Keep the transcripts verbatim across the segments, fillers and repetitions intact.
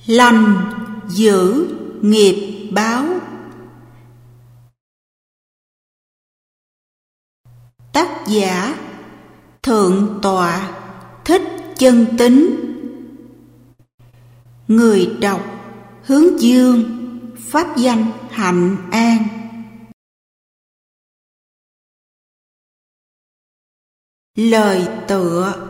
Lành giữ nghiệp báo. Tác giả Thượng tọa Thích Chân Tín. Người đọc Hướng Dương, pháp danh Hạnh An. Lời tựa.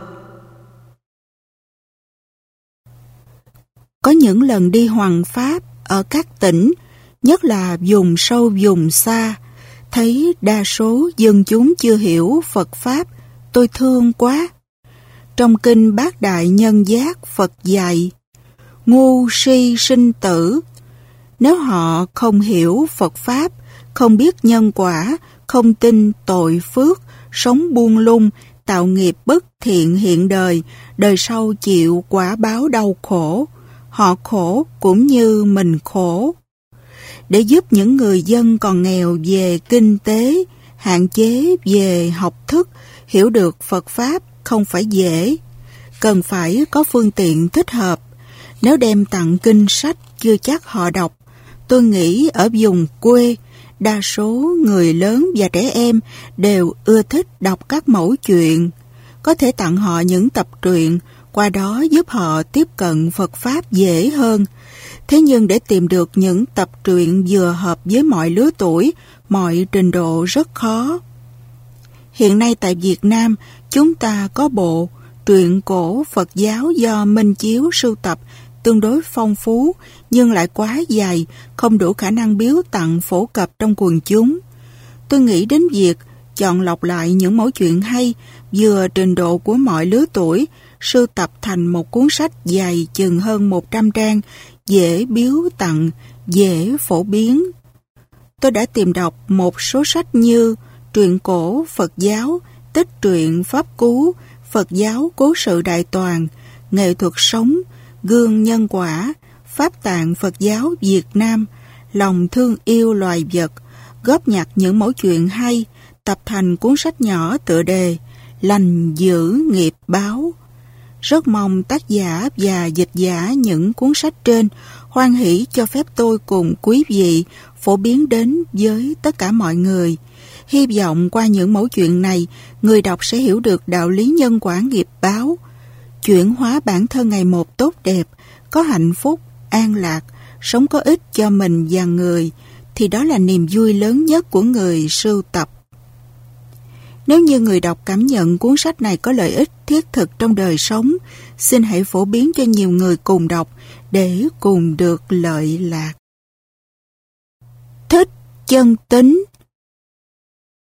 Có những lần đi hoằng pháp ở các tỉnh, nhất là vùng sâu vùng xa, thấy đa số dân chúng chưa hiểu Phật Pháp, tôi thương quá. Trong kinh Bát Đại Nhân Giác, Phật dạy, ngu si sinh tử. Nếu họ không hiểu Phật Pháp, không biết nhân quả, không tin tội phước, sống buông lung, tạo nghiệp bất thiện hiện đời, đời sau chịu quả báo đau khổ. Họ khổ cũng như mình khổ. Để giúp những người dân còn nghèo về kinh tế, hạn chế về học thức, hiểu được Phật Pháp không phải dễ. Cần phải có phương tiện thích hợp. Nếu đem tặng kinh sách chưa chắc họ đọc. Tôi nghĩ ở vùng quê, đa số người lớn và trẻ em đều ưa thích đọc các mẩu chuyện. Có thể tặng họ những tập truyện, qua đó giúp họ tiếp cận Phật Pháp dễ hơn. Thế nhưng để tìm được những tập truyện vừa hợp với mọi lứa tuổi, mọi trình độ rất khó. Hiện nay tại Việt Nam, chúng ta có bộ truyện cổ Phật giáo do Minh Chiếu sưu tập tương đối phong phú, nhưng lại quá dài, không đủ khả năng biếu tặng phổ cập trong quần chúng. Tôi nghĩ đến việc chọn lọc lại những mẫu chuyện hay, vừa trình độ của mọi lứa tuổi, sưu tập thành một cuốn sách dài chừng hơn một trăm trang, dễ biếu tặng, dễ phổ biến. Tôi đã tìm đọc một số sách như Truyện cổ Phật giáo, Tích truyện Pháp Cú, Phật giáo Cố sự Đại toàn, Nghệ thuật sống, Gương nhân quả, Pháp tạng Phật giáo Việt Nam, Lòng thương yêu loài vật, góp nhặt những mẫu chuyện hay, tập thành cuốn sách nhỏ tựa đề Lành giữ nghiệp báo. Rất mong tác giả và dịch giả những cuốn sách trên hoan hỷ cho phép tôi cùng quý vị phổ biến đến với tất cả mọi người. Hy vọng qua những mẫu chuyện này, người đọc sẽ hiểu được đạo lý nhân quả nghiệp báo, chuyển hóa bản thân ngày một tốt đẹp, có hạnh phúc, an lạc, sống có ích cho mình và người, thì đó là niềm vui lớn nhất của người sưu tập. Nếu như người đọc cảm nhận cuốn sách này có lợi ích thiết thực trong đời sống, xin hãy phổ biến cho nhiều người cùng đọc để cùng được lợi lạc. Thích Chân Tín.